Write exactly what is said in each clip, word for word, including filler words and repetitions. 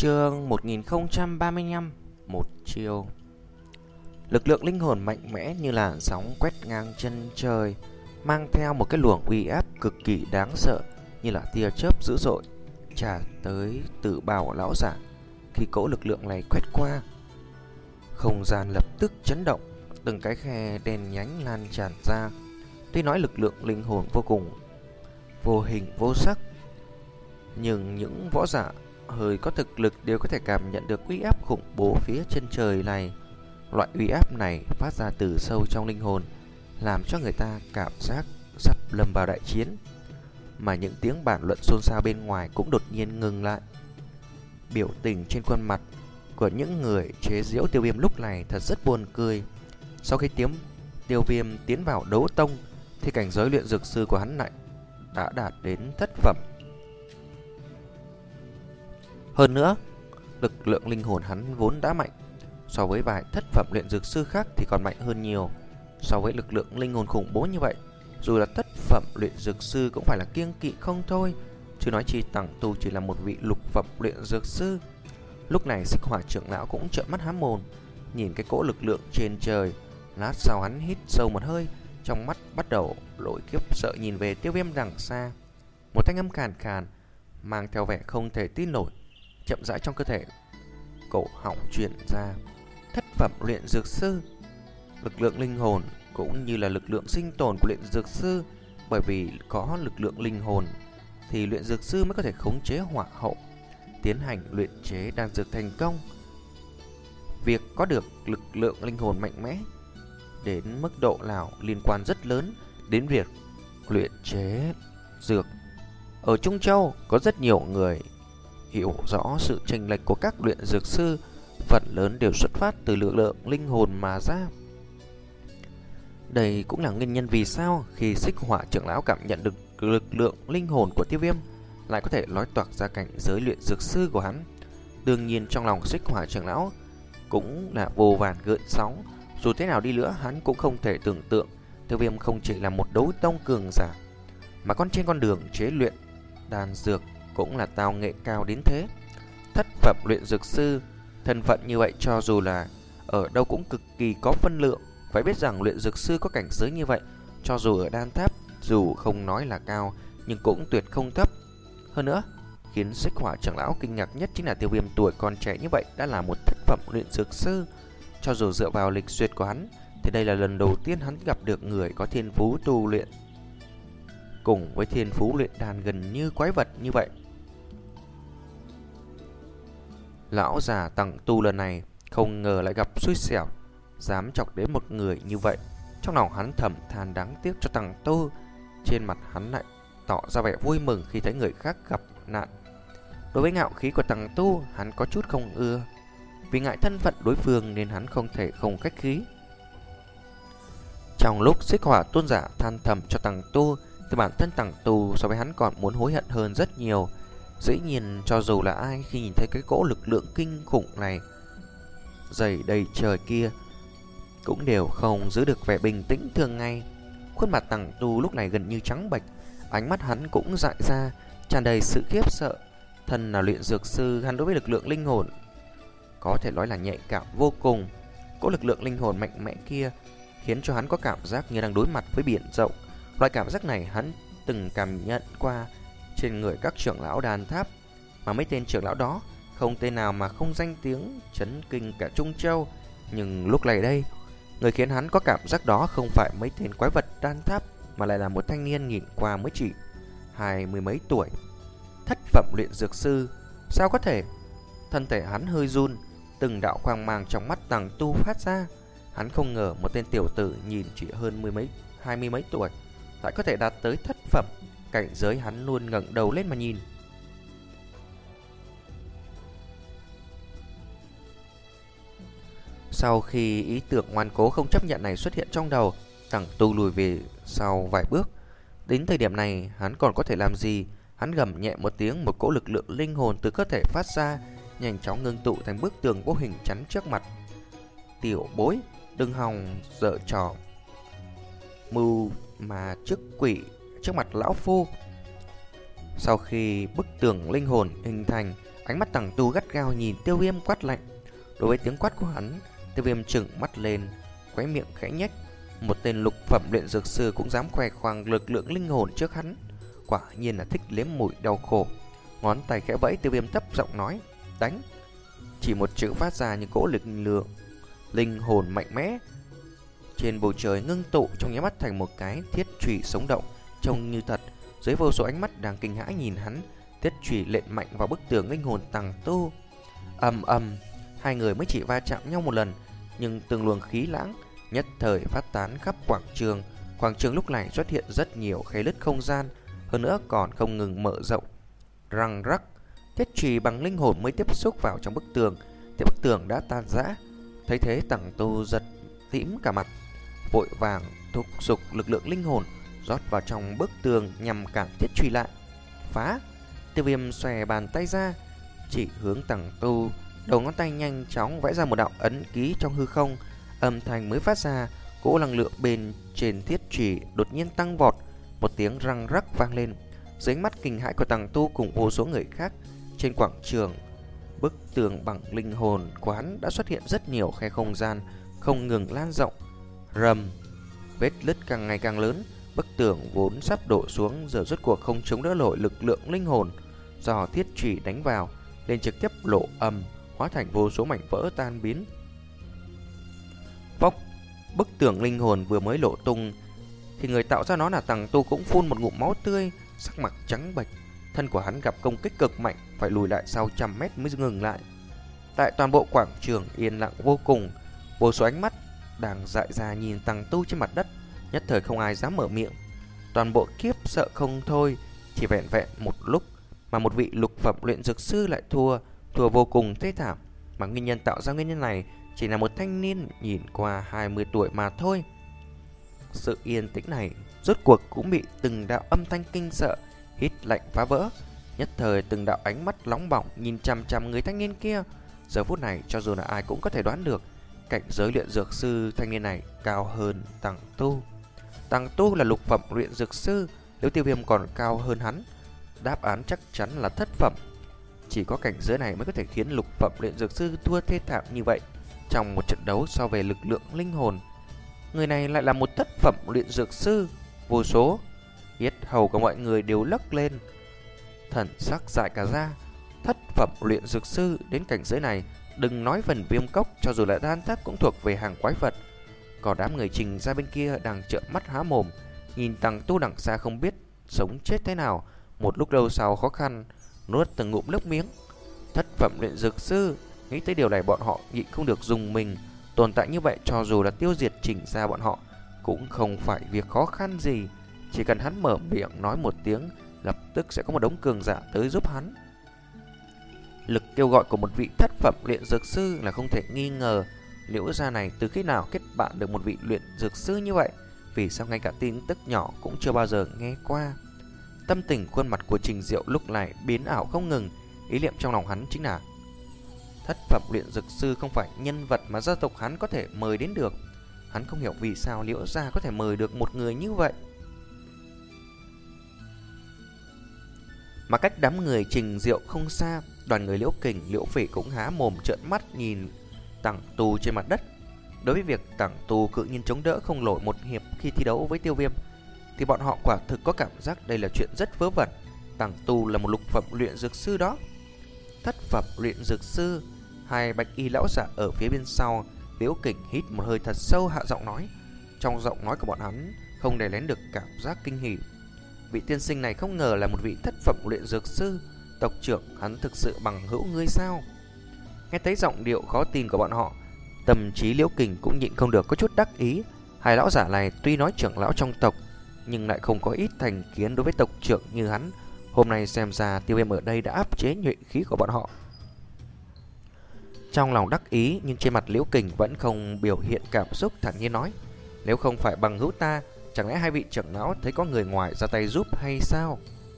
Chương một nghìn không trăm ba mươi lăm. Một chiêu. Lực lượng linh hồn mạnh mẽ như làn sóng quét ngang chân trời, mang theo một cái luồng uy áp cực kỳ đáng sợ, như là tia chớp dữ dội trả tới từ bào lão giả. Khi cỗ lực lượng này quét qua, không gian lập tức chấn động, từng cái khe đen nhánh lan tràn ra. Tuy nói lực lượng linh hồn vô cùng vô hình vô sắc, nhưng những võ giả hơi có thực lực đều có thể cảm nhận được uy áp khủng bố phía chân trời này. Loại uy áp này phát ra từ sâu trong linh hồn, làm cho người ta cảm giác sắp lâm vào đại chiến. Mà những tiếng bàn luận xôn xao bên ngoài cũng đột nhiên ngừng lại. Biểu tình trên khuôn mặt của những người chế giễu Tiêu Viêm lúc này thật rất buồn cười. Sau khi tiếm Tiêu Viêm tiến vào đấu tông thì cảnh giới luyện dược sư của hắn lại đã đạt đến thất phẩm. Hơn nữa, lực lượng linh hồn hắn vốn đã mạnh, so với vài thất phẩm luyện dược sư khác thì còn mạnh hơn nhiều. So với lực lượng linh hồn khủng bố như vậy, dù là thất phẩm luyện dược sư cũng phải là kiêng kỵ không thôi, chứ nói chi Tằng Tu chỉ là một vị lục phẩm luyện dược sư. Lúc này Xích Hỏa trưởng lão cũng trợn mắt há mồm, nhìn cái cỗ lực lượng trên trời. Lát sau hắn hít sâu một hơi, trong mắt bắt đầu lỗi kiếp sợ nhìn về Tiêu Viêm đằng xa. Một thanh âm khàn khàn mang theo vẻ không thể tin nổi chậm rãi trong cơ thể cổ họng truyền ra. Thất phẩm luyện dược sư. Lực lượng linh hồn cũng như là lực lượng sinh tồn của luyện dược sư, bởi vì có lực lượng linh hồn thì luyện dược sư mới có thể khống chế hỏa hậu, tiến hành luyện chế đan dược thành công. Việc có được lực lượng linh hồn mạnh mẽ đến mức độ nào liên quan rất lớn đến việc luyện chế dược. Ở Trung Châu có rất nhiều người hiểu rõ sự chênh lệch của các luyện dược sư, phần lớn đều xuất phát từ lực lượng linh hồn mà ra. Đây cũng là nguyên nhân vì sao khi Xích Hỏa trưởng lão cảm nhận được lực lượng linh hồn của Tiêu Viêm lại có thể nói toạc ra cảnh giới luyện dược sư của hắn. Đương nhiên trong lòng Xích Hỏa trưởng lão cũng là vô vàn gợn sóng. Dù thế nào đi nữa, hắn cũng không thể tưởng tượng Tiêu Viêm không chỉ là một đấu tông cường giả, mà còn trên con đường chế luyện đan dược cũng là tao nghệ cao đến thế. Thất phẩm luyện dược sư, thân phận như vậy cho dù là ở đâu cũng cực kỳ có phân lượng. Phải biết rằng luyện dược sư có cảnh giới như vậy, cho dù ở đan tháp, dù không nói là cao, nhưng cũng tuyệt không thấp. Hơn nữa, khiến Xích Hỏa trưởng lão kinh ngạc nhất chính là Tiêu Viêm tuổi còn trẻ như vậy đã là một thất phẩm luyện dược sư. Cho dù dựa vào lịch duyệt của hắn, thì đây là lần đầu tiên hắn gặp được người có thiên phú tu luyện cùng với thiên phú luyện đan gần như quái vật như vậy. Lão già Tằng Tu lần này không ngờ lại gặp xui xẻo, dám chọc đến một người như vậy. Trong lòng hắn thầm than đáng tiếc cho Tằng Tu. Trên mặt hắn lại tỏ ra vẻ vui mừng khi thấy người khác gặp nạn. Đối với ngạo khí của Tằng Tu, hắn có chút không ưa. Vì ngại thân phận đối phương nên hắn không thể không khách khí. Trong lúc Xích Hỏa tôn giả than thầm cho Tằng Tu, thì bản thân Tằng Tu so với hắn còn muốn hối hận hơn rất nhiều. Dĩ nhiên cho dù là ai khi nhìn thấy cái cỗ lực lượng kinh khủng này dày đầy trời kia cũng đều không giữ được vẻ bình tĩnh thường ngày. Khuôn mặt Tằng Tu lúc này gần như trắng bệch, ánh mắt hắn cũng dại ra, tràn đầy sự khiếp sợ. Thân là luyện dược sư, hắn đối với lực lượng linh hồn có thể nói là nhạy cảm vô cùng. Cỗ lực lượng linh hồn mạnh mẽ kia khiến cho hắn có cảm giác như đang đối mặt với biển rộng. Loại cảm giác này hắn từng cảm nhận qua trên người các trưởng lão đan tháp, mà mấy tên trưởng lão đó không tên nào mà không danh tiếng chấn kinh cả Trung Châu. Nhưng lúc này đây, người khiến hắn có cảm giác đó không phải mấy tên quái vật đan tháp, mà lại là một thanh niên nhìn qua mới chỉ hai mươi mấy tuổi. Thất phẩm luyện dược sư, sao có thể? Thân thể hắn hơi run, từng đạo quang mang trong mắt Tằng Tu phát ra. Hắn không ngờ một tên tiểu tử nhìn chỉ hơn mười mấy, hai mươi mấy tuổi lại có thể đạt tới thất phẩm. Cảnh giới hắn luôn ngẩng đầu lên mà nhìn. Sau khi ý tưởng ngoan cố không chấp nhận này xuất hiện trong đầu, Tằng Tu lùi về sau vài bước. Đến thời điểm này hắn còn có thể làm gì? Hắn gầm nhẹ một tiếng, một cỗ lực lượng linh hồn từ cơ thể phát ra, nhanh chóng ngưng tụ thành bức tường vô hình chắn trước mặt. Tiểu bối, đừng hòng dở trò mưu mà trước quỷ trước mặt lão phu. Sau khi bức tường linh hồn hình thành, ánh mắt Tằng Tu gắt gao nhìn Tiêu Viêm quát lạnh. Đối với tiếng quát của hắn, Tiêu Viêm trừng mắt lên, khóe miệng khẽ nhếch. Một tên lục phẩm luyện dược sư cũng dám khoe khoang lực lượng linh hồn trước hắn, quả nhiên là thích nếm mùi đau khổ. Ngón tay khẽ vẫy, Tiêu Viêm thấp giọng nói: đánh. Chỉ một chữ phát ra như cỗ lực lượng linh hồn mạnh mẽ trên bầu trời ngưng tụ, trong nháy mắt thành một cái thiết chùy sống động, trông như thật. Dưới vô số ánh mắt đang kinh hãi nhìn hắn, thiết chùy lện mạnh vào bức tường linh hồn Tằng Tu. Ầm ầm, hai người mới chỉ va chạm nhau một lần, nhưng từng luồng khí lãng nhất thời phát tán khắp quảng trường. Quảng trường lúc này xuất hiện rất nhiều khe nứt không gian, hơn nữa còn không ngừng mở rộng. Răng rắc, thiết chùy bằng linh hồn mới tiếp xúc vào trong bức tường thì bức tường đã tan rã. Thấy thế, Tằng Tu giật tím cả mặt, vội vàng thúc giục lực lượng linh hồn rót vào trong bức tường nhằm cản thiết chùy lại. Phá! Tiêu Viêm xòe bàn tay ra, chỉ hướng Tằng Tu, đầu ngón tay nhanh chóng vẽ ra một đạo ấn ký trong hư không. Âm thanh mới phát ra, cỗ năng lượng bên trên thiết chùy đột nhiên tăng vọt, một tiếng răng rắc vang lên. Dưới ánh mắt kinh hãi của Tằng Tu cùng vô số người khác trên quảng trường, bức tường bằng linh hồn quán đã xuất hiện rất nhiều khe không gian, không ngừng lan rộng. Rầm, vết nứt càng ngày càng lớn, bức tường vốn sắp đổ xuống giờ rốt cuộc không chống đỡ nổi lực lượng linh hồn do thiết chùy đánh vào, nên trực tiếp lộ âm, hóa thành vô số mảnh vỡ tan biến. Phốc, bức tường linh hồn vừa mới lộ tung thì người tạo ra nó là Tằng Tu cũng phun một ngụm máu tươi, sắc mặt trắng bệch. Thân của hắn gặp công kích cực mạnh, phải lùi lại sau trăm mét mới ngừng lại. Tại toàn bộ quảng trường yên lặng vô cùng, vô số ánh mắt đang dại ra nhìn Tằng Tu trên mặt đất, nhất thời không ai dám mở miệng. Toàn bộ kiếp sợ không thôi. Chỉ vẹn vẹn một lúc mà một vị lục phẩm luyện dược sư lại thua, thua vô cùng thê thảm. Mà nguyên nhân tạo ra nguyên nhân này chỉ là một thanh niên nhìn qua hai mươi tuổi mà thôi. Sự yên tĩnh này rốt cuộc cũng bị từng đạo âm thanh kinh sợ hít lạnh phá vỡ. Nhất thời từng đạo ánh mắt nóng bỏng nhìn chằm chằm người thanh niên kia. Giờ phút này cho dù là ai cũng có thể đoán được cảnh giới luyện dược sư thanh niên này cao hơn Tằng Tu. Tằng Tu là lục phẩm luyện dược sư, nếu Tiêu Viêm còn cao hơn hắn, đáp án chắc chắn là thất phẩm. Chỉ có cảnh giới này mới có thể khiến lục phẩm luyện dược sư thua thê thảm như vậy trong một trận đấu so về lực lượng linh hồn. Người này lại là một thất phẩm luyện dược sư. Vô số yết hầu của mọi người đều lấc lên, thần sắc dại cả ra. Thất phẩm luyện dược sư đến cảnh giới này, đừng nói phần Viêm Cốc, cho dù là đan tháp cũng thuộc về hàng quái vật. Còn đám người Trình ra bên kia đang trợn mắt há mồm nhìn Tằng Tu đằng xa không biết sống chết thế nào. Một lúc lâu sau khó khăn nuốt từng ngụm nước miếng. Thất phẩm luyện dược sư, nghĩ tới điều này bọn họ nhịn không được dùng mình. Tồn tại như vậy cho dù là tiêu diệt Trình ra bọn họ cũng không phải việc khó khăn gì. Chỉ cần hắn mở miệng nói một tiếng, lập tức sẽ có một đống cường giả tới giúp hắn. Lực kêu gọi của một vị thất phẩm luyện dược sư là không thể nghi ngờ. Liễu gia này từ khi nào kết bạn được một vị luyện dược sư như vậy? Vì sao ngay cả tin tức nhỏ cũng chưa bao giờ nghe qua? Tâm tình khuôn mặt của Trình Diệu lúc này biến ảo không ngừng. Ý niệm trong lòng hắn chính là thất phẩm luyện dược sư không phải nhân vật mà gia tộc hắn có thể mời đến được. Hắn không hiểu vì sao Liễu gia có thể mời được một người như vậy. Mà cách đám người Trình Diệu không xa, đoàn người Liễu Kình, Liễu Phỉ cũng há mồm trợn mắt nhìn Tằng Tu trên mặt đất. Đối với việc Tằng Tu cự nhiên chống đỡ không nổi một hiệp khi thi đấu với Tiêu Viêm, thì bọn họ quả thực có cảm giác đây là chuyện rất vớ vẩn. Tằng Tu là một lục phẩm luyện dược sư đó. Thất phẩm luyện dược sư. Hai bạch y lão giả ở phía bên sau. Liễu Kình hít một hơi thật sâu, hạ giọng nói. Trong giọng nói của bọn hắn không đè nén được cảm giác kinh hỉ. Vị tiên sinh này không ngờ là một vị thất phẩm luyện dược sư. Tộc trưởng hắn thực sự bằng hữu ngươi sao? Nghe thấy giọng điệu khó tin của bọn họ, tâm trí Liễu Kình cũng nhịn không được có chút đắc ý. Hai lão giả này tuy nói trưởng lão trong tộc, nhưng lại không có ít thành kiến đối với tộc trưởng như hắn. Hôm nay xem ra Tiêu Viêm ở đây đã áp chế nhuệ khí của bọn họ. Trong lòng đắc ý, nhưng trên mặt Liễu Kình vẫn không biểu hiện cảm xúc, thản nhiên nói: nếu không phải bằng hữu ta, chẳng lẽ hai vị trưởng lão thấy có người ngoài ra tay giúp hay sao?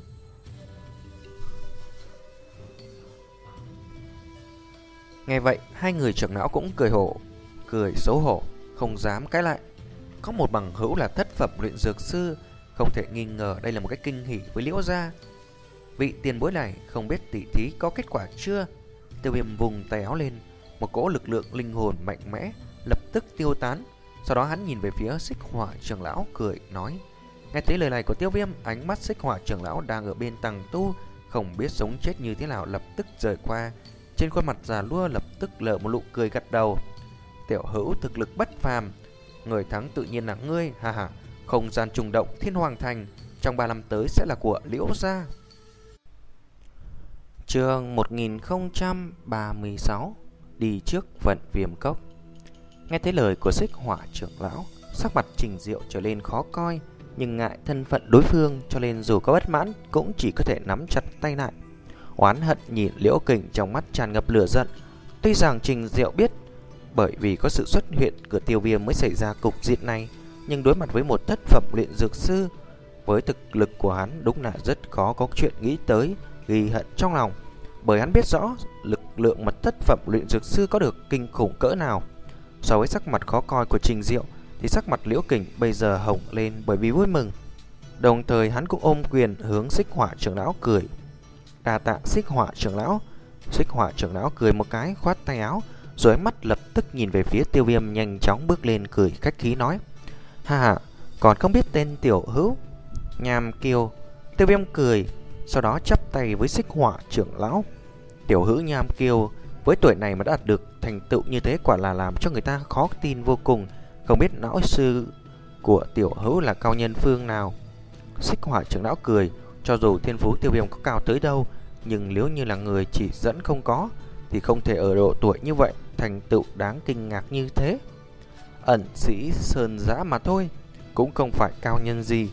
Nghe vậy, hai người trưởng lão cũng cười hổ, cười xấu hổ, không dám cãi lại. Có một bằng hữu là thất phẩm luyện dược sư, không thể nghi ngờ đây là một cái kinh hỉ với Liễu gia. vị tiền bối này không biết tỉ thí có kết quả chưa? Tiêu Viêm vùng tay áo lên, một cỗ lực lượng linh hồn mạnh mẽ lập tức tiêu tán. Sau đó hắn nhìn về phía Xích Hỏa trưởng lão cười nói. Nghe thấy lời này của Tiêu Viêm, ánh mắt Xích Hỏa trưởng lão đang ở bên tầng tu không biết sống chết như thế nào lập tức rời qua. Trên khuôn mặt già nua lập tức lở một nụ cười gật đầu. Tiểu hữu thực lực bất phàm, người thắng tự nhiên là ngươi, ha ha. Không gian trùng động Thiên Hoàng Thành trong ba năm tới sẽ là của Liễu gia. Chương một nghìn không trăm ba mươi sáu, đi trước vận viêm cốc. Nghe thấy lời của Xích Hỏa trưởng lão, sắc mặt Trình Diệu trở lên khó coi, nhưng ngại thân phận đối phương cho nên dù có bất mãn cũng chỉ có thể nắm chặt tay lại. Oán hận nhìn Liễu Kình trong mắt tràn ngập lửa giận. Tuy rằng Trình Diệu biết bởi vì có sự xuất hiện của Tiêu Viêm mới xảy ra cục diện này, nhưng đối mặt với một thất phẩm luyện dược sư, với thực lực của hắn đúng là rất khó có chuyện nghĩ tới ghi hận trong lòng. Bởi hắn biết rõ lực lượng mật thất phẩm luyện dược sư có được kinh khủng cỡ nào. So với sắc mặt khó coi của Trình Diệu thì sắc mặt Liễu Kình bây giờ hồng lên bởi vì vui mừng. Đồng thời hắn cũng ôm quyền hướng Xích Hỏa trưởng lão cười. Đa tạ Xích Hỏa trưởng lão. Xích Hỏa trưởng lão cười một cái, khoát tay áo, rồi ánh mắt lập tức nhìn về phía Tiêu Viêm, nhanh chóng bước lên cười khách khí nói. Ha ha, còn không biết tên tiểu hữu Nham Kiêu. Tiêu Viêm cười, sau đó chắp tay với Xích Hỏa trưởng lão. Tiểu hữu Nham Kiêu với tuổi này mà đã đạt được thành tựu như thế quả là làm cho người ta khó tin vô cùng. Không biết lão sư của tiểu hữu là cao nhân phương nào? Xích Hỏa trưởng lão cười, cho dù thiên phú Tiêu Viêm có cao tới đâu, nhưng nếu như là người chỉ dẫn không có thì không thể ở độ tuổi như vậy thành tựu đáng kinh ngạc như thế. Ẩn sĩ sơn giã mà thôi, cũng không phải cao nhân gì.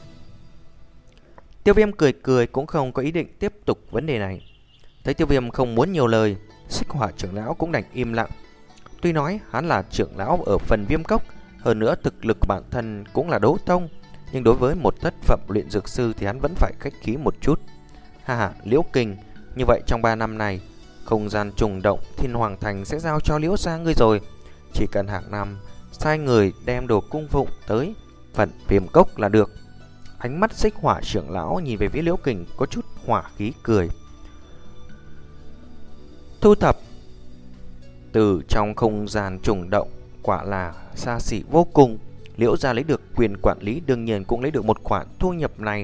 Tiêu Viêm cười cười cũng không có ý định tiếp tục vấn đề này. Thấy Tiêu Viêm không muốn nhiều lời, Xích Hỏa trưởng lão cũng đành im lặng. Tuy nói hắn là trưởng lão ở phần viêm cốc, hơn nữa thực lực bản thân cũng là đấu tông, nhưng đối với một thất phẩm luyện dược sư thì hắn vẫn phải khách khí một chút. Ha ha, Liễu Kình, như vậy trong ba năm này, không gian trùng động Thiên Hoàng Thành sẽ giao cho Liễu gia ngươi rồi. Chỉ cần hàng năm sai người đem đồ cung phụng tới phần viêm cốc là được. Ánh mắt Xích Hỏa trưởng lão nhìn về phía Liễu Kình có chút hỏa khí cười. Thu thập từ trong không gian trùng động quả là xa xỉ vô cùng. Liễu gia lấy được quyền quản lý đương nhiên cũng lấy được một khoản thu nhập này,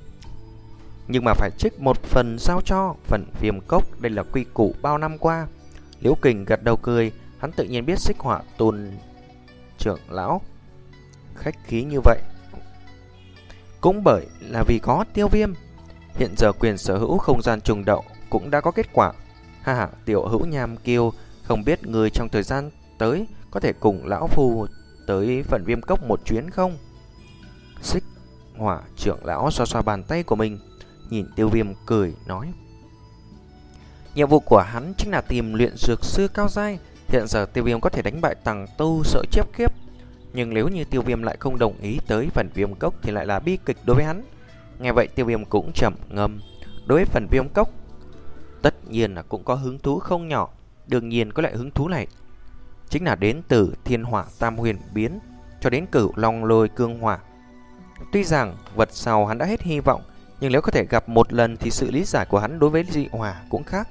nhưng mà phải trích một phần giao cho phần viêm cốc. Đây là quy củ bao năm qua. Liễu Kình gật đầu cười, hắn tự nhiên biết Xích Hỏa tôn trưởng lão khách khí như vậy cũng bởi là vì có Tiêu Viêm. Hiện giờ quyền sở hữu không gian trùng động cũng đã có kết quả. Ha ha, tiểu hữu Nham Kiêu, không biết người trong thời gian tới có thể cùng lão phu tới phần viêm cốc một chuyến không? Xích Hỏa trưởng lão xoa xoa bàn tay của mình, nhìn Tiêu Viêm cười nói. Nhiệm vụ của hắn chính là tìm luyện dược sư cao giai. Hiện giờ Tiêu Viêm có thể đánh bại tầng tu sợ chết khiếp, nhưng nếu như Tiêu Viêm lại không đồng ý tới phần viêm cốc thì lại là bi kịch đối với hắn. Nghe vậy Tiêu Viêm cũng trầm ngâm. Đối với phần viêm cốc tất nhiên là cũng có hứng thú không nhỏ. Đương nhiên có loại hứng thú này chính là đến từ Thiên Hỏa Tam Huyền Biến cho đến Cửu Long Lôi Cương Hỏa. Tuy rằng vật sau hắn đã hết hy vọng, nhưng nếu có thể gặp một lần thì sự lý giải của hắn đối với dị hỏa cũng khác,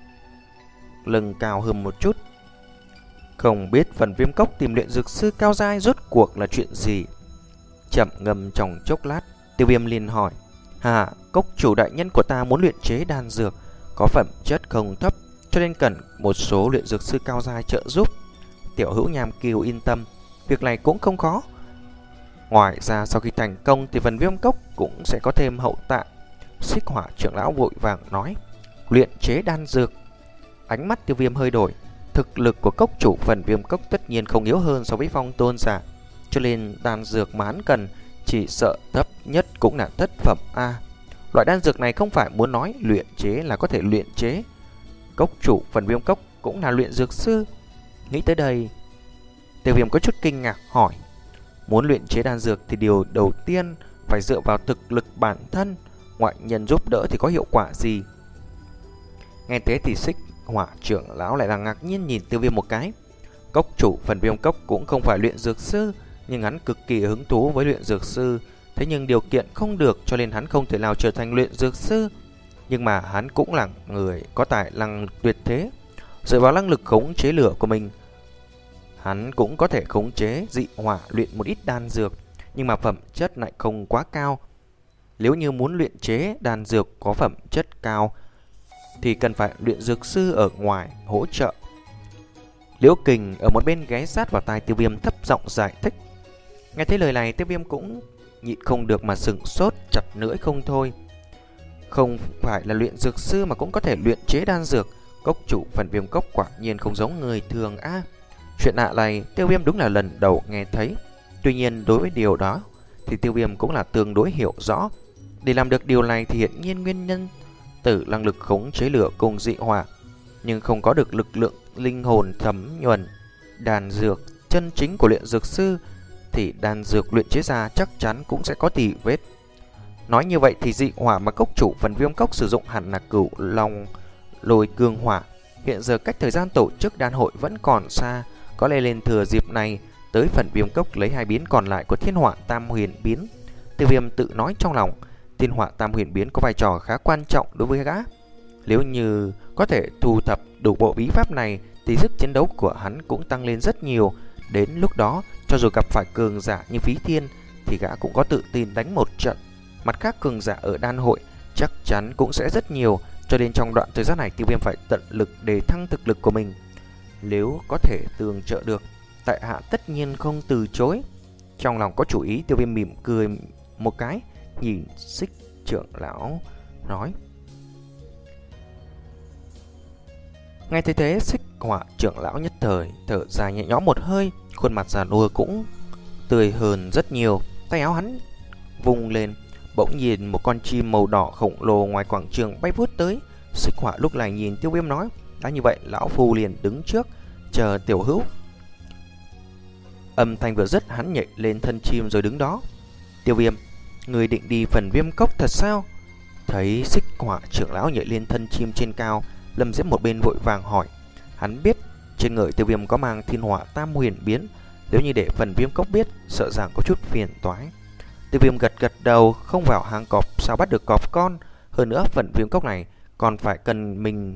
lưng cao hơn một chút. Không biết phần viêm cốc tìm luyện dược sư cao giai rốt cuộc là chuyện gì? Chậm ngâm trong chốc lát, Tiêu Viêm liền hỏi. Hà, cốc chủ đại nhân của ta muốn luyện chế đan dược, có phẩm chất không thấp, cho nên cần một số luyện dược sư cao giai trợ giúp. Tiểu hữu Nham Kiều yên tâm, việc này cũng không khó. Ngoài ra sau khi thành công thì phần viêm cốc cũng sẽ có thêm hậu tạ. Xích Hỏa trưởng lão vội vàng nói. Luyện chế đan dược. Ánh mắt Tiêu Viêm hơi đổi. Thực lực của cốc chủ phần viêm cốc tất nhiên không yếu hơn so với Phong tôn giả, cho nên đan dược mà hắn cần chỉ sợ thấp nhất cũng là thất phẩm A. Loại đan dược này không phải muốn nói luyện chế là có thể luyện chế. Cốc chủ phần viêm cốc cũng là luyện dược sư. Nghĩ tới đây, Tiêu Viêm có chút kinh ngạc hỏi. Muốn luyện chế đan dược thì điều đầu tiên phải dựa vào thực lực bản thân, ngoại nhân giúp đỡ thì có hiệu quả gì? Nghe thế thì Xích Hỏa trưởng lão lại là ngạc nhiên nhìn Tiêu Viêm một cái. Cốc chủ phần viêm cốc cũng không phải luyện dược sư, nhưng hắn cực kỳ hứng thú với luyện dược sư. Thế nhưng điều kiện không được, cho nên hắn không thể nào trở thành luyện dược sư. Nhưng mà hắn cũng là người có tài năng tuyệt thế. Dựa vào năng lực khống chế lửa của mình, hắn cũng có thể khống chế dị hỏa luyện một ít đan dược, nhưng mà phẩm chất lại không quá cao. Nếu như muốn luyện chế đan dược có phẩm chất cao thì cần phải luyện dược sư ở ngoài hỗ trợ. Liễu Kình ở một bên ghé sát vào tai Tiêu Viêm thấp giọng giải thích. Nghe thấy lời này, Tiêu Viêm cũng nhịn không được mà sững sốt, chặt lưỡi không thôi. Không phải là luyện dược sư mà cũng có thể luyện chế đan dược. Cốc chủ Phần Viêm Cốc quả nhiên không giống người thường a. À, chuyện lạ này Tiêu Viêm đúng là lần đầu nghe thấy. Tuy nhiên đối với điều đó thì Tiêu Viêm cũng là tương đối hiểu rõ. Để làm được điều này thì hiện nhiên nguyên nhân từ năng lực khống chế lửa cùng dị hỏa, nhưng không có được lực lượng linh hồn thấm nhuần đan dược chân chính của luyện dược sư thì đan dược luyện chế ra chắc chắn cũng sẽ có tì vết. Nói như vậy thì dị hỏa mà cốc chủ Phần Viêm Cốc sử dụng hẳn là Cửu Long Lôi Cương Hỏa. Hiện giờ cách thời gian tổ chức đan hội vẫn còn xa, có lẽ lên thừa dịp này tới Phần Viêm Cốc lấy hai biến còn lại của Thiên Hỏa Tam Huyền Biến. Tiêu Viêm tự nói trong lòng, Thiên Hỏa Tam Huyền Biến có vai trò khá quan trọng đối với gã. Nếu như có thể thu thập đủ bộ bí pháp này thì sức chiến đấu của hắn cũng tăng lên rất nhiều. Đến lúc đó, cho dù gặp phải cường giả như Phí Thiên thì gã cũng có tự tin đánh một trận. Mặt khác, cường giả ở đan hội chắc chắn cũng sẽ rất nhiều, cho nên trong đoạn thời gian này Tiêu Viêm phải tận lực để thăng thực lực của mình. Nếu có thể tương trợ được, tại hạ tất nhiên không từ chối. Trong lòng có chủ ý, Tiêu Viêm mỉm cười một cái, nhìn Xích trưởng lão nói. Ngay thế thế, Xích Hỏa trưởng lão nhất thời thở dài nhẹ nhõm một hơi, khuôn mặt già nua cũng tươi hơn rất nhiều. Tay áo hắn vung lên, bỗng nhìn một con chim màu đỏ khổng lồ ngoài quảng trường bay vút tới. Xích Hỏa lúc này nhìn Tiêu Viêm nói, đã như vậy lão phu liền đứng trước chờ tiểu hữu. Âm thanh vừa dứt, hắn nhảy lên thân chim rồi đứng đó. Tiêu Viêm, người định đi Phần Viêm Cốc thật sao? Thấy Xích Hỏa trưởng lão nhảy lên thân chim trên cao, Lâm Diễm một bên vội vàng hỏi. Hắn biết trên người Tiêu Viêm có mang Thiên Hỏa Tam Huyền Biến, nếu như để Phần Viêm Cốc biết sợ rằng có chút phiền toái. Tiêu Viêm gật gật đầu, không vào hang cọp sao bắt được cọp con. Hơn nữa Phần Viêm Cốc này còn phải cần mình,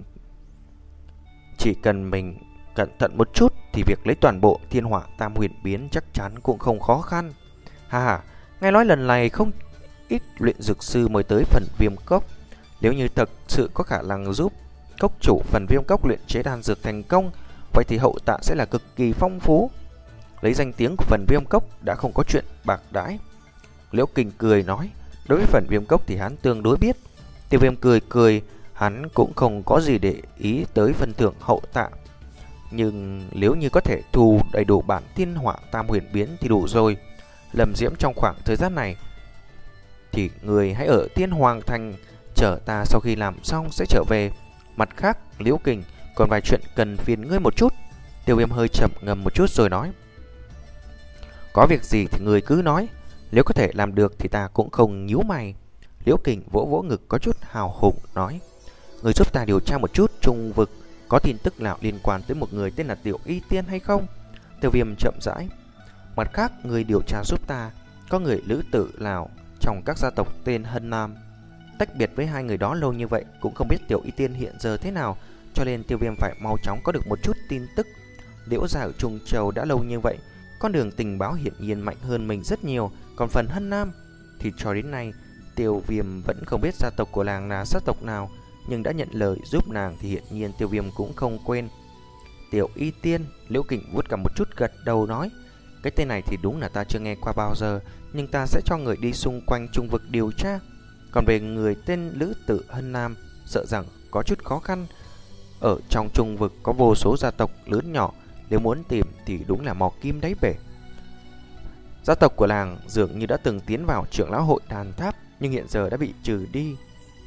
chỉ cần mình cẩn thận một chút thì việc lấy toàn bộ Thiên Hỏa Tam Huyền Biến chắc chắn cũng không khó khăn. Ha ha, nghe nói lần này không ít luyện dược sư mới tới Phần Viêm Cốc. Nếu như thật sự có khả năng giúp cốc chủ Phần Viêm Cốc luyện chế đan dược thành công, vậy thì hậu tạ sẽ là cực kỳ phong phú. Lấy danh tiếng của Phần Viêm Cốc đã không có chuyện bạc đãi. Liễu Kình cười nói, đối với Phần Viêm Cốc thì hắn tương đối biết. Tiêu Viêm cười cười, hắn cũng không có gì để ý tới phần thưởng hậu tạ. Nhưng nếu như có thể thu đầy đủ bản Thiên Hỏa Tam Huyền Biến thì đủ rồi. Lâm Diễm, trong khoảng thời gian này thì người hãy ở Thiên Hoàng Thành chờ ta, sau khi làm xong sẽ trở về. Mặt khác, Liễu Kình, còn vài chuyện cần phiền ngươi một chút. Tiêu Viêm hơi chậm ngầm một chút rồi nói, có việc gì thì người cứ nói, nếu có thể làm được thì ta cũng không nhíu mày. Liễu Kình vỗ vỗ ngực có chút hào hùng nói, người giúp ta điều tra một chút trung vực có tin tức nào liên quan tới một người tên là Tiểu Y Tiên hay không? Tiêu Viêm chậm rãi, mặt khác người điều tra giúp ta có người lữ tử nào trong các gia tộc tên Hân Nam. Tách biệt với hai người đó lâu như vậy cũng không biết Tiểu Y Tiên hiện giờ thế nào, cho nên Tiêu Viêm phải mau chóng có được một chút tin tức. Liễu gia ở Trung Châu đã lâu như vậy, con đường tình báo hiển nhiên mạnh hơn mình rất nhiều. Còn phần Hân Nam thì cho đến nay Tiêu Viêm vẫn không biết gia tộc của nàng là gia tộc nào, nhưng đã nhận lời giúp nàng thì hiển nhiên Tiêu Viêm cũng không quên. Tiểu Y Tiên, Liễu Kình vuốt cả một chút gật đầu nói, cái tên này thì đúng là ta chưa nghe qua bao giờ, nhưng ta sẽ cho người đi xung quanh trung vực điều tra. Còn về người tên Lữ Tử Hân Nam, sợ rằng có chút khó khăn. Ở trong trung vực có vô số gia tộc lớn nhỏ, nếu muốn tìm thì đúng là mò kim đáy bể. Gia tộc của làng dường như đã từng tiến vào trưởng lão hội Đàn Tháp, nhưng hiện giờ đã bị trừ đi.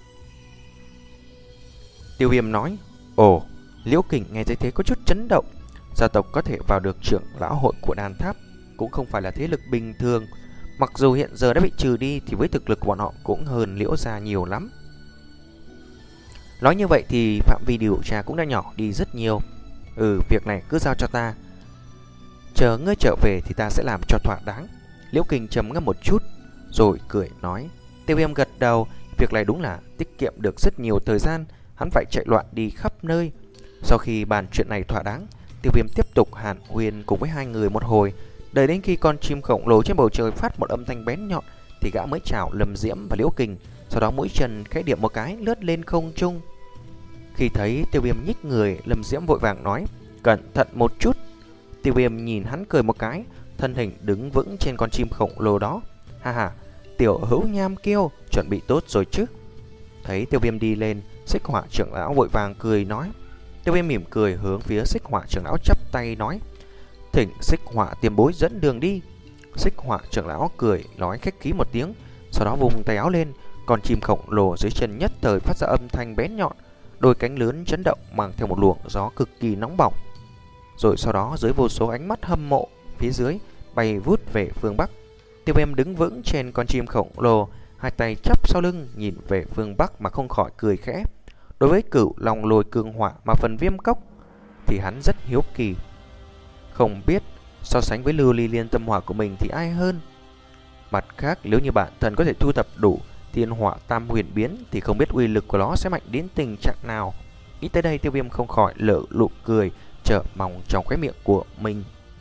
Tiêu Viêm nói, ồ. Liễu Kình nghe thấy thế có chút chấn động. Gia tộc có thể vào được trưởng lão hội của Đàn Tháp cũng không phải là thế lực bình thường. Mặc dù hiện giờ đã bị trừ đi thì với thực lực của bọn họ cũng hơn Liễu gia nhiều lắm. Nói như vậy thì phạm vi điều tra cũng đã nhỏ đi rất nhiều. Ừ, việc này cứ giao cho ta, chờ ngươi trở về thì ta sẽ làm cho thỏa đáng. Liễu Kình trầm ngâm một chút rồi cười nói. Tiêu Viêm gật đầu, Việc này đúng là tiết kiệm được rất nhiều thời gian, hắn phải chạy loạn đi khắp nơi. Sau khi bàn chuyện này thỏa đáng, Tiêu Viêm tiếp tục hàn huyên cùng với hai người một hồi. Đợi đến khi con chim khổng lồ trên bầu trời phát một âm thanh bén nhọn thì gã mới chào Lâm Diễm và Liễu Kình. Sau đó mũi chân khẽ điểm một cái lướt lên không trung. Khi thấy Tiêu Viêm nhích người, Lâm Diễm vội vàng nói: "Cẩn thận một chút." Tiêu Viêm nhìn hắn cười một cái, thân hình đứng vững trên con chim khổng lồ đó. Ha ha, tiểu hữu Nham Kiêu, chuẩn bị tốt rồi chứ? Thấy Tiêu Viêm đi lên, Xích Hỏa trưởng lão vội vàng cười nói. Tiêu Viêm mỉm cười hướng phía Xích Hỏa trưởng lão chắp tay nói: "Thỉnh Xích Hỏa tiền bối dẫn đường đi." Xích Hỏa trưởng lão cười nói khách khí một tiếng, sau đó vùng tay áo lên, con chim khổng lồ dưới chân nhất thời phát ra âm thanh bén nhọn, đôi cánh lớn chấn động mang theo một luồng gió cực kỳ nóng bỏng. Rồi sau đó dưới vô số ánh mắt hâm mộ phía dưới bay vút về phương Bắc. Tiêu Viêm đứng vững trên con chim khổng lồ, hai tay chắp sau lưng nhìn về phương Bắc mà không khỏi cười khẽ. Đối với Cửu Long Lôi Cương Hỏa mà phần Viêm Cốc thì hắn rất hiếu kỳ, không biết so sánh với Lưu Ly Liên Tâm Hỏa của mình thì ai hơn. Mặt khác, nếu như bản thân có thể thu thập đủ Thiên Hỏa Tam Huyền Biến thì không biết uy lực của nó sẽ mạnh đến tình trạng nào. Nghĩ tới đây, Tiêu Viêm không khỏi lở nụ cười, chờ mong trong khóe miệng của mình.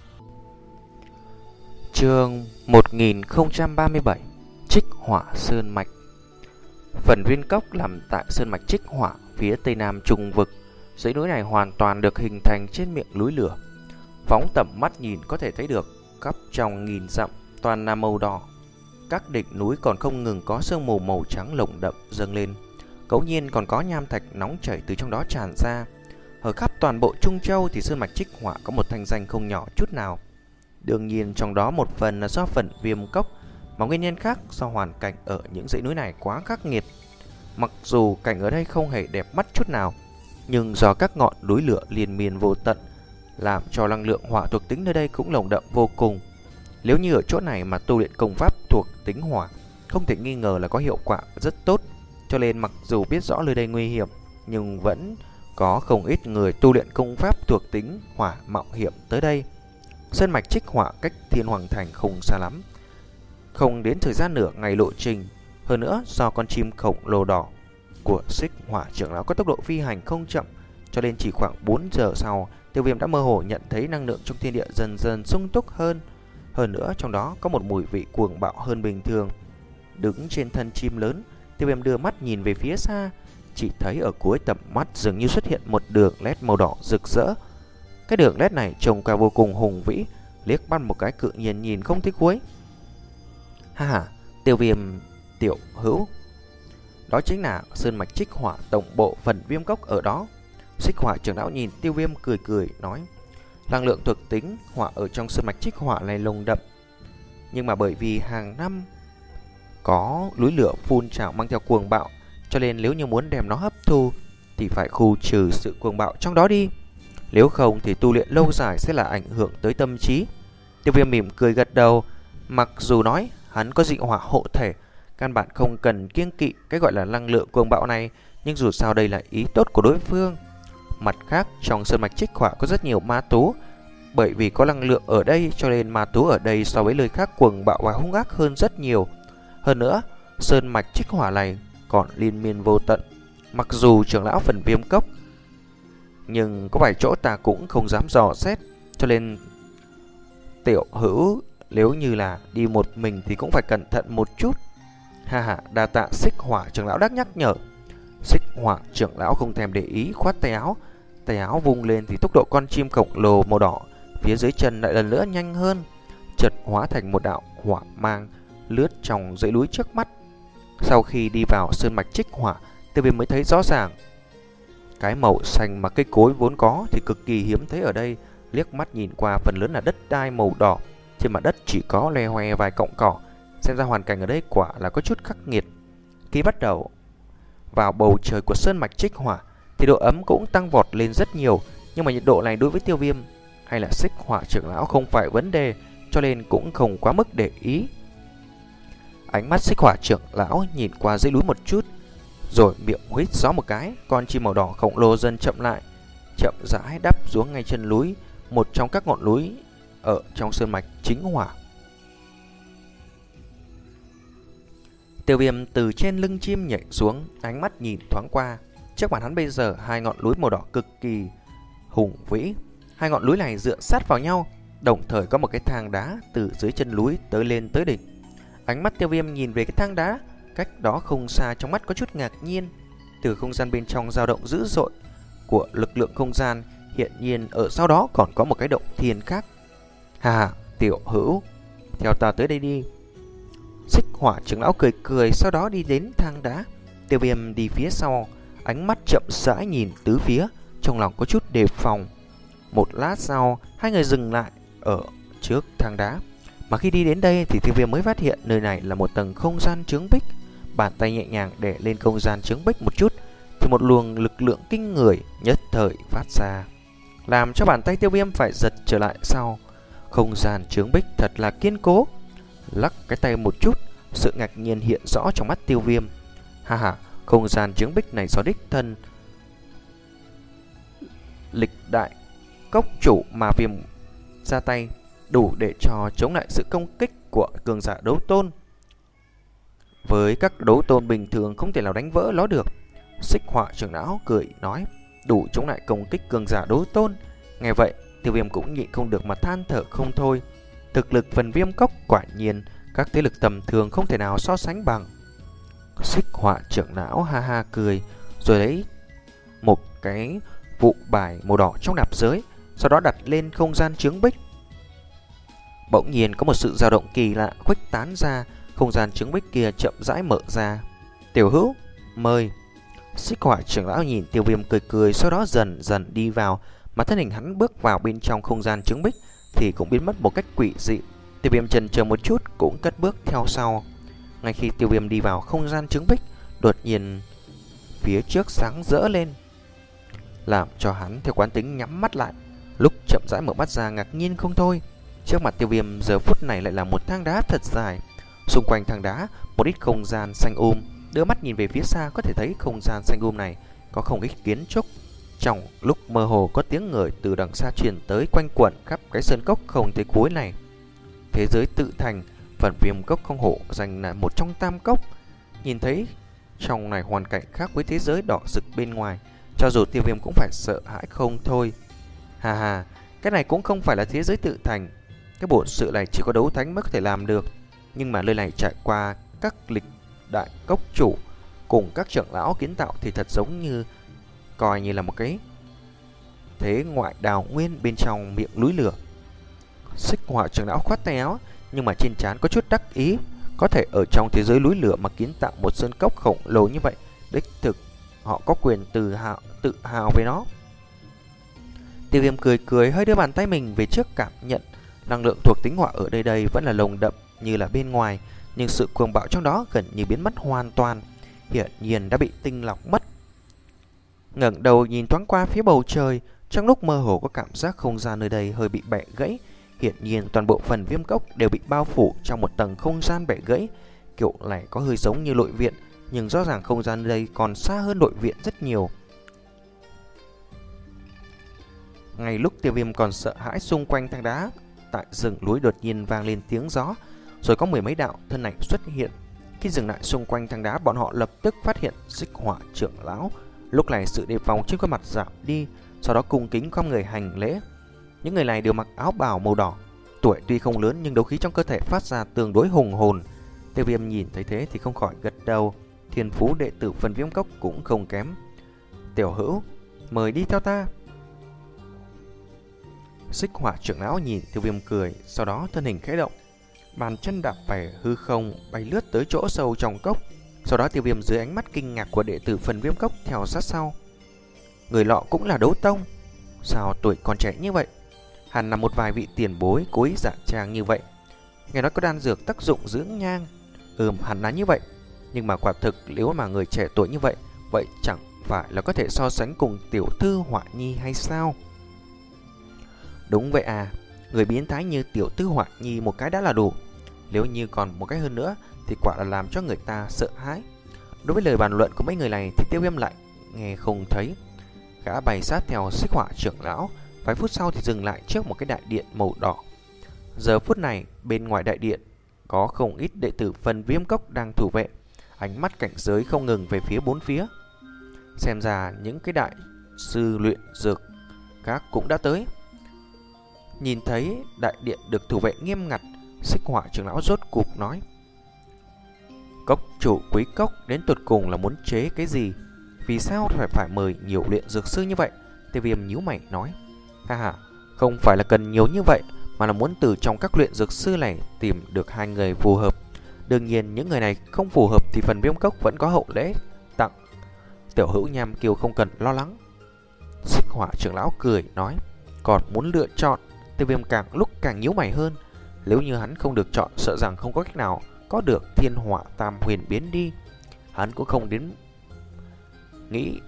Chương một nghìn không trăm ba mươi bảy, Trích Hỏa Sơn Mạch. Phần Viên Cốc nằm tại Sơn Mạch Trích Hỏa phía tây nam trùng vực. Dãy núi này hoàn toàn được hình thành trên miệng núi lửa. Phóng tầm mắt nhìn có thể thấy được khắp trong nghìn dặm toàn là màu đỏ. Các đỉnh núi còn không ngừng có sương mù màu trắng lồng đậm dâng lên, ngẫu nhiên còn có nham thạch nóng chảy từ trong đó tràn ra. Ở khắp toàn bộ Trung Châu thì Sơn Mạch Trích Hỏa có một thanh danh không nhỏ chút nào. Đương nhiên trong đó một phần là do phần Viêm Cốc, mà nguyên nhân khác do hoàn cảnh ở những dãy núi này quá khắc nghiệt. Mặc dù cảnh ở đây không hề đẹp mắt chút nào, nhưng do các ngọn núi lửa liên miên vô tận, làm cho năng lượng hỏa thuộc tính nơi đây cũng lồng đậm vô cùng. Nếu như ở chỗ này mà tu luyện công pháp thuộc tính hỏa, không thể nghi ngờ là có hiệu quả rất tốt. Cho nên mặc dù biết rõ nơi đây nguy hiểm, nhưng vẫn có không ít người tu luyện công pháp thuộc tính hỏa mạo hiểm tới đây. Sơn mạch Trích Hỏa cách Thiên Hoàng Thành không xa lắm, không đến thời gian nửa ngày lộ trình. Hơn nữa do con chim khổng lồ đỏ của Xích Hỏa trưởng lão có tốc độ phi hành không chậm, cho nên chỉ khoảng bốn giờ sau, Tiêu Viêm đã mơ hồ nhận thấy năng lượng trong thiên địa dần dần sung túc hơn. Hơn nữa trong đó có một mùi vị cuồng bạo hơn bình thường. Đứng trên thân chim lớn, Tiêu Viêm đưa mắt nhìn về phía xa, chỉ thấy ở cuối tầm mắt dường như xuất hiện một đường led màu đỏ rực rỡ. Cái đường led này trông qua vô cùng hùng vĩ, liếc bắt một cái cự nhiên nhìn không thấy cuối. Ha ha, Tiêu Viêm tiểu hữu, đó chính là Sơn Mạch Trích Hỏa tổng bộ phần Viêm Cốc ở đó. Xích Hỏa trưởng lão nhìn Tiêu Viêm cười cười nói: năng lượng thuộc tính hỏa ở trong Sơn Mạch Trích Hỏa này lồng đậm, nhưng mà bởi vì hàng năm có núi lửa phun trào mang theo cuồng bạo, cho nên nếu như muốn đem nó hấp thu thì phải khu trừ sự cuồng bạo trong đó đi. Nếu không thì tu luyện lâu dài sẽ là ảnh hưởng tới tâm trí. Tiêu Viêm mỉm cười gật đầu. Mặc dù nói hắn có dị hỏa hộ thể, căn bản không cần kiêng kỵ cái gọi là năng lượng cuồng bạo này, nhưng dù sao đây là ý tốt của đối phương. Mặt khác, trong Sơn Mạch Trích Hỏa có rất nhiều ma tú, bởi vì có năng lượng ở đây cho nên ma tú ở đây so với nơi khác cuồng bạo và hung ác hơn rất nhiều. Hơn nữa, Sơn Mạch Trích Hỏa này còn liên miên vô tận. Mặc dù trưởng lão phần Viêm Cốc, nhưng có vài chỗ ta cũng không dám dò xét, cho nên tiểu hữu nếu như là đi một mình thì cũng phải cẩn thận một chút. Ha ha, đa tạ Xích Hỏa trưởng lão đắc nhắc nhở. Xích Hỏa trưởng lão không thèm để ý, khoát tay áo. Tay áo vung lên thì tốc độ con chim khổng lồ màu đỏ phía dưới chân lại lần nữa nhanh hơn, chợt hóa thành một đạo hỏa mang lướt trong dãy núi trước mắt. Sau khi đi vào Sơn Mạch Trích Hỏa, Tiêu Viêm mới thấy rõ ràng cái màu xanh mà cây cối vốn có thì cực kỳ hiếm thấy ở đây. Liếc mắt nhìn qua, phần lớn là đất đai màu đỏ, trên mặt đất chỉ có loe hoe vài cọng cỏ. Xem ra hoàn cảnh ở đây quả là có chút khắc nghiệt. Khi bắt đầu vào bầu trời của Sơn Mạch Trích Hỏa thì độ ấm cũng tăng vọt lên rất nhiều, nhưng mà nhiệt độ này đối với Tiêu Viêm hay là Xích Hỏa trưởng lão không phải vấn đề, cho nên cũng không quá mức để ý. Ánh mắt Xích Hỏa trưởng lão nhìn qua dãy núi một chút, rồi miệng huýt gió một cái, con chim màu đỏ khổng lồ dần chậm lại, chậm rãi đáp xuống ngay chân núi, một trong các ngọn núi ở trong Sơn Mạch Chính Hỏa. Tiêu Viêm từ trên lưng chim nhảy xuống, ánh mắt nhìn thoáng qua. Trước mặt hắn bây giờ hai ngọn núi màu đỏ cực kỳ hùng vĩ. Hai ngọn núi này dựa sát vào nhau, đồng thời có một cái thang đá từ dưới chân núi tới lên tới đỉnh. Ánh mắt Tiêu Viêm nhìn về cái thang đá, cách đó không xa, trong mắt có chút ngạc nhiên. Từ không gian bên trong dao động dữ dội của lực lượng không gian, hiện nhiên ở sau đó còn có một cái động thiên khác. Hà, tiểu hữu, theo ta tới đây đi. Xích Hỏa trưởng lão cười cười, sau đó đi đến thang đá. Tiêu Viêm đi phía sau, ánh mắt chậm rãi nhìn tứ phía, trong lòng có chút đề phòng. Một lát sau, hai người dừng lại ở trước thang đá. Mà khi đi đến đây thì Tiêu Viêm mới phát hiện nơi này là một tầng không gian chướng bích. Bàn tay nhẹ nhàng để lên không gian chướng bích một chút, thì một luồng lực lượng kinh người nhất thời phát ra, làm cho bàn tay Tiêu Viêm phải giật trở lại sau. Không gian chướng bích thật là kiên cố. Lắc cái tay một chút, sự ngạc nhiên hiện rõ trong mắt Tiêu Viêm. Ha ha, không gian chướng bích này do đích thân Lịch Đại Cốc chủ mà Viêm ra tay, đủ để cho chống lại sự công kích của cường giả đấu tôn. Với các đấu tôn bình thường không thể nào đánh vỡ nó được. Xích Hỏa trưởng lão cười nói, đủ chống lại công kích cường giả đấu tôn. Nghe vậy, Tiêu Viêm cũng nhịn không được mà than thở không thôi. Thực lực phần Viêm Cốc quả nhiên các thế lực tầm thường không thể nào so sánh bằng. Xích Hỏa trưởng lão ha ha cười, rồi lấy một cái vụ bài màu đỏ trong nạp giới, sau đó đặt lên không gian chướng bích. Bỗng nhiên có một sự dao động kỳ lạ khuếch tán ra, không gian chướng bích kia chậm rãi mở ra. Tiểu hữu, mời. Xích Hỏa trưởng lão nhìn Tiêu Viêm cười cười, sau đó dần dần đi vào. Mà thân hình hắn bước vào bên trong không gian chướng bích thì cũng biến mất một cách quỷ dị. Tiêu Viêm chần chờ một chút cũng cất bước theo sau. Ngay khi Tiêu Viêm đi vào không gian chướng bích, đột nhiên phía trước sáng rỡ lên, làm cho hắn theo quán tính nhắm mắt lại. Lúc chậm rãi mở mắt ra, ngạc nhiên không thôi. Trước mặt Tiêu Viêm giờ phút này lại là một thang đá thật dài. Xung quanh thang đá một ít không gian xanh um. Đưa mắt nhìn về phía xa có thể thấy không gian xanh um này có không ít kiến trúc. Trong lúc mơ hồ có tiếng người từ đằng xa truyền tới, quanh quẩn khắp cái sơn cốc không thấy cuối này. Thế giới tự thành, phần Viêm Cốc không hổ danh là một trong tam cốc. Nhìn thấy trong này hoàn cảnh khác với thế giới đỏ rực bên ngoài, cho dù Tiêu Viêm cũng phải sợ hãi không thôi. Hà hà, cái này cũng không phải là thế giới tự thành. Cái bổn sự này chỉ có đấu thánh mới có thể làm được. Nhưng mà nơi này trải qua các lịch đại cốc chủ cùng các trưởng lão kiến tạo thì thật giống như coi như là một cái thế ngoại đào nguyên bên trong miệng núi lửa. Xích Hỏa trưởng lão khoát tay áo, nhưng mà trên trán có chút đắc ý. Có thể ở trong thế giới núi lửa mà kiến tạo một sơn cốc khổng lồ như vậy, đích thực họ có quyền tự hào, tự hào về nó. Tiêu Viêm cười cười, hơi đưa bàn tay mình về trước, cảm nhận năng lượng thuộc tính hỏa ở đây đây vẫn là nồng đậm như là bên ngoài, nhưng sự cuồng bạo trong đó gần như biến mất hoàn toàn, hiển nhiên đã bị tinh lọc mất. Ngẩng đầu nhìn thoáng qua phía bầu trời, trong lúc mơ hồ có cảm giác không gian nơi đây hơi bị bẻ gãy. Hiển nhiên toàn bộ phần Viêm Cốc đều bị bao phủ trong một tầng không gian bẻ gãy. Kiểu này có hơi giống như nội viện, nhưng rõ ràng không gian nơi đây còn xa hơn nội viện rất nhiều. Ngay lúc Tiêu Viêm còn sợ hãi, xung quanh thang đá tại rừng núi đột nhiên vang lên tiếng gió, rồi có mười mấy đạo thân ảnh xuất hiện. Khi dừng lại xung quanh thang đá, bọn họ lập tức phát hiện Xích Hỏa trưởng lão. Lúc này sự đề phòng trên khuôn mặt giảm đi, sau đó cung kính khom người hành lễ. Những người này đều mặc áo bào màu đỏ, tuổi tuy không lớn nhưng đấu khí trong cơ thể phát ra tương đối hùng hồn. Tiêu Viêm nhìn thấy thế thì không khỏi gật đầu. Thiên phú đệ tử phần Viêm Cốc cũng không kém. Tiểu hữu, mời đi theo ta. Xích Hỏa trưởng lão nhìn Tiêu Viêm cười, sau đó thân hình khẽ động, bàn chân đạp về hư không, bay lướt tới chỗ sâu trong cốc. Sau đó Tiêu Viêm dưới ánh mắt kinh ngạc của đệ tử phần Viêm Cốc theo sát sau. Người lọ cũng là đấu tông, sao tuổi còn trẻ như vậy? Hẳn là một vài vị tiền bối cố ý giả trang như vậy. Nghe nói có đan dược tác dụng dưỡng nhang. Ừm, hẳn là như vậy. Nhưng mà quả thực nếu mà người trẻ tuổi như vậy, vậy chẳng phải là có thể so sánh cùng tiểu thư Hỏa Nhi hay sao? Đúng vậy à, người biến thái như tiểu thư Hỏa Nhi một cái đã là đủ. Nếu như còn một cái hơn nữa thì quả là làm cho người ta sợ hãi. Đối với lời bàn luận của mấy người này thì Tiêu Viêm lại nghe không thấy. Gã bày sát theo Xích Hỏa trưởng lão, vài phút sau thì dừng lại trước một cái đại điện màu đỏ. Giờ phút này bên ngoài đại điện có không ít đệ tử phần Viêm Cốc đang thủ vệ. ánh mắt cảnh giới không ngừng về phía bốn phía. Xem ra những cái đại sư luyện dược khác cũng đã tới. Nhìn thấy đại điện được thủ vệ nghiêm ngặt, Xích Hỏa trưởng lão rốt cục nói: Cốc chủ quý cốc đến tột cùng là muốn chế cái gì? Vì sao phải phải mời nhiều luyện dược sư như vậy? Tiêu Viêm nhíu mày nói: Ha ha, không phải là cần nhiều như vậy, mà là muốn từ trong các luyện dược sư này tìm được hai người phù hợp. Đương nhiên những người này không phù hợp thì phần Viêm cốc vẫn có hậu lễ tặng. Tiểu hữu Nham Kiều không cần lo lắng. Xích Hỏa trưởng lão cười nói: Còn muốn lựa chọn? Tiêu Viêm càng lúc càng nhíu mày hơn. Nếu như hắn không được chọn, sợ rằng không có cách nào có được thiên hỏa tam huyền biến đi. Hắn cũng không đến nghĩ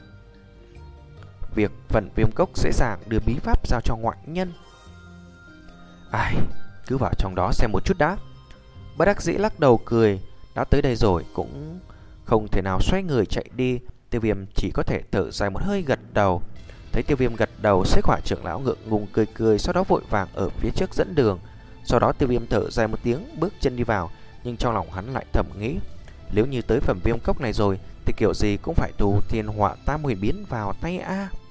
việc phần Viêm cốc dễ dàng đưa bí pháp giao cho ngoại nhân. Ai, cứ vào trong đó xem một chút đã. Bất đắc dĩ lắc đầu cười, đã tới đây rồi cũng không thể nào xoay người chạy đi. Tiêu Viêm chỉ có thể thở dài một hơi gật đầu. Thấy Tiêu Viêm gật đầu, Xích Hỏa trưởng lão ngượng ngùng cười cười, sau đó vội vàng ở phía trước dẫn đường. Sau đó Tiêu Viêm thở dài một tiếng, bước chân đi vào, nhưng trong lòng hắn lại thầm nghĩ, nếu như tới phẩm Viêm cốc này rồi thì kiểu gì cũng phải thu thiên hỏa tam huyền biến vào tay a.